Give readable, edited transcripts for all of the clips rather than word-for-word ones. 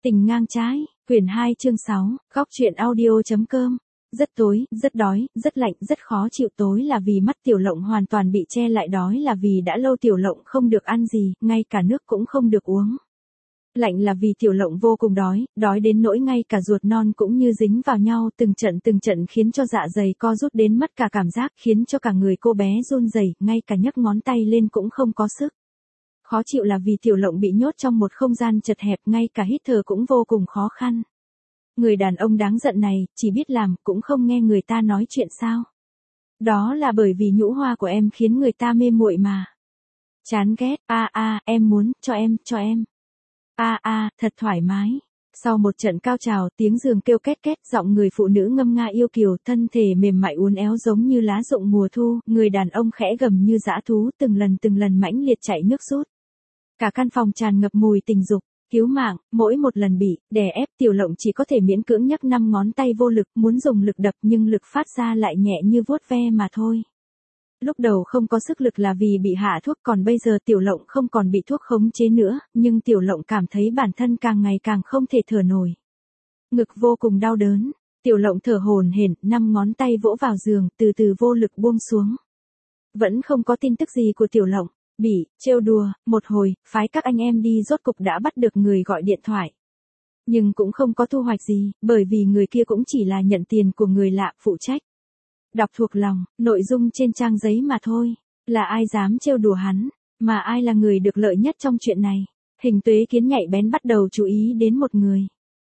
Tình ngang trái, quyển 2 chương 6, góc truyện audio.com. Rất tối, rất đói, rất lạnh, rất khó chịu. Tối là vì mắt Tiểu Lộng hoàn toàn bị che lại, đói là vì đã lâu Tiểu Lộng không được ăn gì, ngay cả nước cũng không được uống. Lạnh là vì Tiểu Lộng vô cùng đói, đói đến nỗi ngay cả ruột non cũng như dính vào nhau, từng trận khiến cho dạ dày co rút đến mất cả cảm giác, khiến cho cả người cô bé run rẩy, ngay cả nhấc ngón tay lên cũng không có sức. Khó chịu là vì Tiểu Lộng bị nhốt trong một không gian chật hẹp, ngay cả hít thở cũng vô cùng khó khăn. Người đàn ông đáng giận này, chỉ biết làm, cũng không nghe người ta nói chuyện sao. Đó là bởi vì nhũ hoa của em khiến người ta mê muội mà. Chán ghét, em muốn, cho em. Thật thoải mái. Sau một trận cao trào, tiếng giường kêu két két, giọng người phụ nữ ngâm nga yêu kiều, thân thể mềm mại uốn éo giống như lá rụng mùa thu, người đàn ông khẽ gầm như dã thú, từng lần mãnh liệt chạy nước rút. Cả căn phòng tràn ngập mùi tình dục, cứu mạng, mỗi một lần bị đè ép, Tiểu Lộng chỉ có thể miễn cưỡng nhấc 5 ngón tay vô lực, muốn dùng lực đập nhưng lực phát ra lại nhẹ như vuốt ve mà thôi. Lúc đầu không có sức lực là vì bị hạ thuốc, còn bây giờ Tiểu Lộng không còn bị thuốc khống chế nữa, nhưng Tiểu Lộng cảm thấy bản thân càng ngày càng không thể thở nổi. Ngực vô cùng đau đớn, Tiểu Lộng thở hổn hển, 5 ngón tay vỗ vào giường, từ từ vô lực buông xuống. Vẫn không có tin tức gì của Tiểu Lộng, bị trêu đùa một hồi, phái các anh em đi rốt cục đã bắt được người gọi điện thoại. Nhưng cũng không có thu hoạch gì, bởi vì người kia cũng chỉ là nhận tiền của người lạ phụ trách. Đọc thuộc lòng, nội dung trên trang giấy mà thôi, là ai dám trêu đùa hắn, mà ai là người được lợi nhất trong chuyện này. Hình Tuế Kiến nhạy bén bắt đầu chú ý đến một người.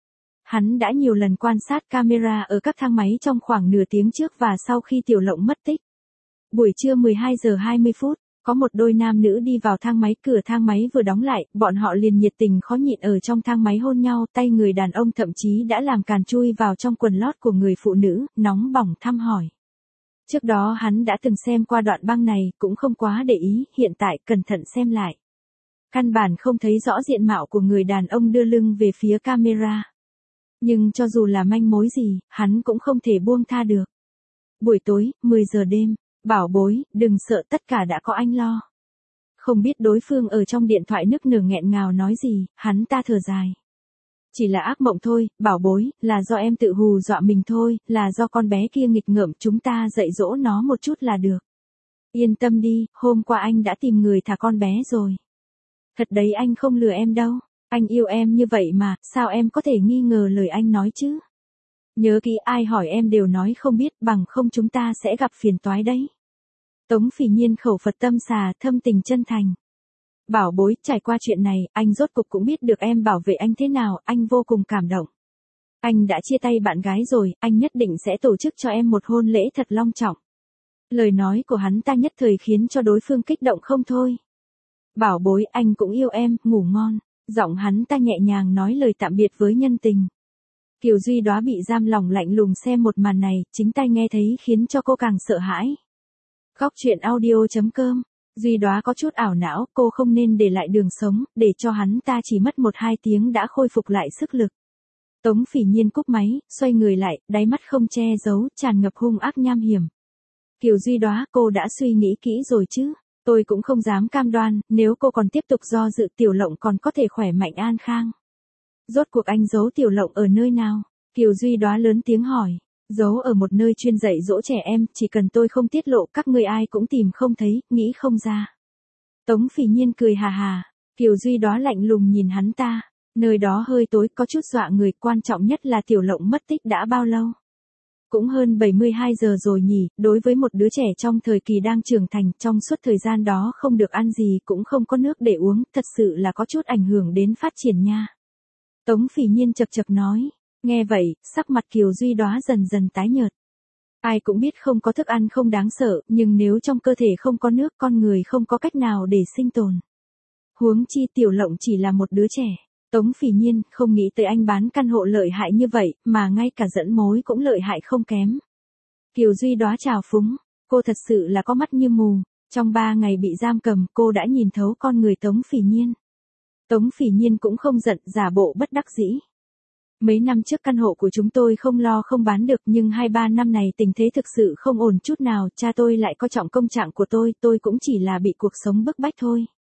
Hắn đã nhiều lần quan sát camera ở các thang máy trong khoảng nửa tiếng trước và sau khi Tiểu Lộng mất tích. Buổi trưa 12 giờ 20 phút, có một đôi nam nữ đi vào thang máy, cửa thang máy vừa đóng lại, bọn họ liền nhiệt tình khó nhịn ở trong thang máy hôn nhau, tay người đàn ông thậm chí đã làm càn chui vào trong quần lót của người phụ nữ, nóng bỏng thăm hỏi. Trước đó hắn đã từng xem qua đoạn băng này, cũng không quá để ý, hiện tại cẩn thận xem lại. Căn bản không thấy rõ diện mạo của người đàn ông đưa lưng về phía camera. Nhưng cho dù là manh mối gì, hắn cũng không thể buông tha được. Buổi tối, 10 giờ đêm, bảo bối, đừng sợ, tất cả đã có anh lo. Không biết đối phương ở trong điện thoại nức nở nghẹn ngào nói gì, hắn ta thở dài. Chỉ là ác mộng thôi, bảo bối, là do em tự hù dọa mình thôi, là do con bé kia nghịch ngợm, chúng ta dạy dỗ nó một chút là được. Yên tâm đi, hôm qua anh đã tìm người thả con bé rồi. Thật đấy, anh không lừa em đâu, anh yêu em như vậy mà, sao em có thể nghi ngờ lời anh nói chứ? Nhớ kỹ, ai hỏi em đều nói không biết, bằng không chúng ta sẽ gặp phiền toái đấy. Tống Phỉ Nhiên khẩu Phật tâm xà, thâm tình chân thành. Bảo bối, trải qua chuyện này, anh rốt cục cũng biết được em bảo vệ anh thế nào, anh vô cùng cảm động. Anh đã chia tay bạn gái rồi, anh nhất định sẽ tổ chức cho em một hôn lễ thật long trọng. Lời nói của hắn ta nhất thời khiến cho đối phương kích động không thôi. Bảo bối, anh cũng yêu em, ngủ ngon. Giọng hắn ta nhẹ nhàng nói lời tạm biệt với nhân tình. Kiều Duy Đóa bị giam lỏng lạnh lùng xem một màn này, chính tai nghe thấy khiến cho cô càng sợ hãi. Góc truyện audio.com. Duy Đóa có chút ảo não, cô không nên để lại đường sống, để cho hắn ta chỉ mất 1-2 tiếng đã khôi phục lại sức lực. Tống Phỉ Nhiên cúp máy, xoay người lại, đáy mắt không che giấu, tràn ngập hung ác nham hiểm. Kiều Duy Đóa, cô đã suy nghĩ kỹ rồi chứ? Tôi cũng không dám cam đoan, nếu cô còn tiếp tục do dự, Tiểu Lộng còn có thể khỏe mạnh an khang. Rốt cuộc anh giấu Tiểu Lộng ở nơi nào? Kiều Duy Đóa lớn tiếng hỏi. Giấu ở một nơi chuyên dạy dỗ trẻ em, chỉ cần tôi không tiết lộ, các người ai cũng tìm không thấy, nghĩ không ra. Tống Phỉ Nhiên cười hà hà. Kiều Duy Đóa lạnh lùng nhìn hắn ta. Nơi đó hơi tối, có chút dọa người, quan trọng nhất là Tiểu Lộng mất tích đã bao lâu? Cũng hơn 72 giờ rồi nhỉ, đối với một đứa trẻ trong thời kỳ đang trưởng thành, trong suốt thời gian đó không được ăn gì, cũng không có nước để uống, thật sự là có chút ảnh hưởng đến phát triển nha. Tống Phỉ Nhiên chậc chậc nói. Nghe vậy, sắc mặt Kiều Duy Đóa dần dần tái nhợt. Ai cũng biết không có thức ăn không đáng sợ, nhưng nếu trong cơ thể không có nước, con người không có cách nào để sinh tồn. Huống chi Tiểu Lộng chỉ là một đứa trẻ. Tống Phỉ Nhiên không nghĩ tới anh bán căn hộ lợi hại như vậy, mà ngay cả dẫn mối cũng lợi hại không kém. Kiều Duy Đóa trào phúng, cô thật sự là có mắt như mù. Trong 3 ngày bị giam cầm, cô đã nhìn thấu con người Tống Phỉ Nhiên. Tống Phỉ Nhiên cũng không giận, giả bộ bất đắc dĩ. Mấy năm trước căn hộ của chúng tôi không lo không bán được, nhưng 2-3 năm này tình thế thực sự không ổn chút nào, cha tôi lại coi trọng công trạng của tôi cũng chỉ là bị cuộc sống bức bách thôi.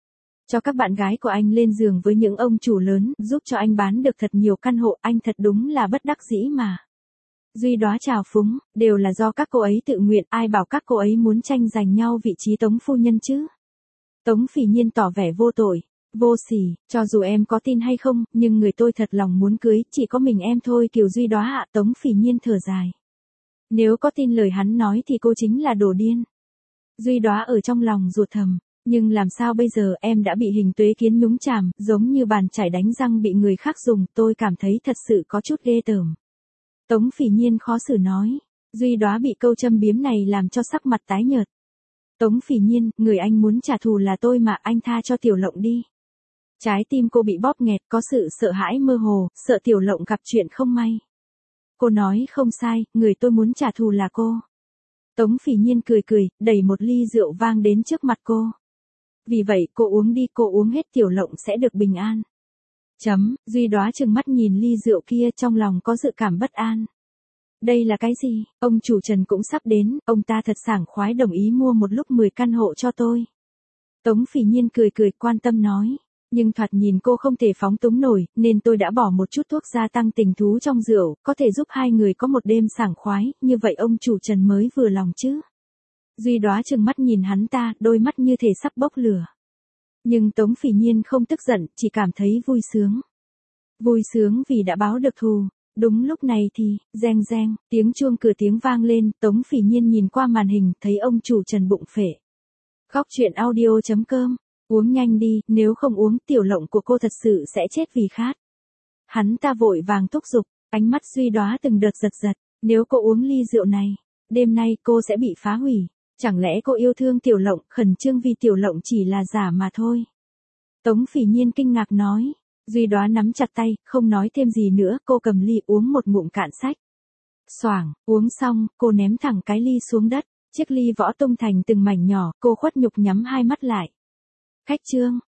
Cho các bạn gái của anh lên giường với những ông chủ lớn, giúp cho anh bán được thật nhiều căn hộ, anh thật đúng là bất đắc dĩ mà. Duy Đóa trào phúng, đều là do các cô ấy tự nguyện, ai bảo các cô ấy muốn tranh giành nhau vị trí Tống phu nhân chứ. Tống Phỉ Nhiên tỏ vẻ vô tội, vô sỉ, cho dù em có tin hay không, nhưng người tôi thật lòng muốn cưới, chỉ có mình em thôi. Kiều Duy Đóa ạ. Tống Phỉ Nhiên thở dài. Nếu có tin lời hắn nói thì cô chính là đồ điên. Duy Đóa ở trong lòng ruột thầm, nhưng làm sao bây giờ, em đã bị hình tuế kiến nhúng chàm, giống như bàn chải đánh răng bị người khác dùng, tôi cảm thấy thật sự có chút ghê tởm. Tống Phỉ Nhiên khó xử nói, Duy Đóa bị câu châm biếm này làm cho sắc mặt tái nhợt. Tống Phỉ Nhiên, người anh muốn trả thù là tôi mà, anh tha cho Tiểu Lộng đi. Trái tim cô bị bóp nghẹt, có sự sợ hãi mơ hồ, sợ Tiểu Lộng gặp chuyện không may. Cô nói không sai, người tôi muốn trả thù là cô. Tống Phỉ Nhiên cười cười, đẩy một ly rượu vang đến trước mặt cô. Vì vậy, cô uống đi, cô uống hết Tiểu Lộng sẽ được bình an. Duy Đóa trừng mắt nhìn ly rượu kia, trong lòng có dự cảm bất an. Đây là cái gì? Ông chủ Trần cũng sắp đến, ông ta thật sảng khoái đồng ý mua một lúc 10 căn hộ cho tôi. Tống Phỉ Nhiên cười cười quan tâm nói. Nhưng thoạt nhìn cô không thể phóng túng nổi, nên tôi đã bỏ một chút thuốc gia tăng tình thú trong rượu, có thể giúp hai người có một đêm sảng khoái, như vậy ông chủ Trần mới vừa lòng chứ. Duy Đóa trừng mắt nhìn hắn ta, đôi mắt như thể sắp bốc lửa. Nhưng Tống Phỉ Nhiên không tức giận, chỉ cảm thấy vui sướng. Vui sướng vì đã báo được thù. Đúng lúc này thì, reng reng, tiếng chuông cửa tiếng vang lên, Tống Phỉ Nhiên nhìn qua màn hình, thấy ông chủ Trần bụng phệ. Góc truyện audio.com, uống nhanh đi, nếu không uống Tiểu Lộng của cô thật sự sẽ chết vì khát. Hắn ta vội vàng thúc giục, ánh mắt Duy Đóa từng đợt giật giật, nếu cô uống ly rượu này, đêm nay cô sẽ bị phá hủy. Chẳng lẽ cô yêu thương Tiểu Lộng, khẩn trương vì Tiểu Lộng chỉ là giả mà thôi. Tống Phỉ Nhiên kinh ngạc nói. Duy Đóa nắm chặt tay, không nói thêm gì nữa, cô cầm ly uống một ngụm cạn sạch. Xoảng, uống xong, cô ném thẳng cái ly xuống đất, chiếc ly vỡ tung thành từng mảnh nhỏ, cô khuất nhục nhắm hai mắt lại. Khách trương,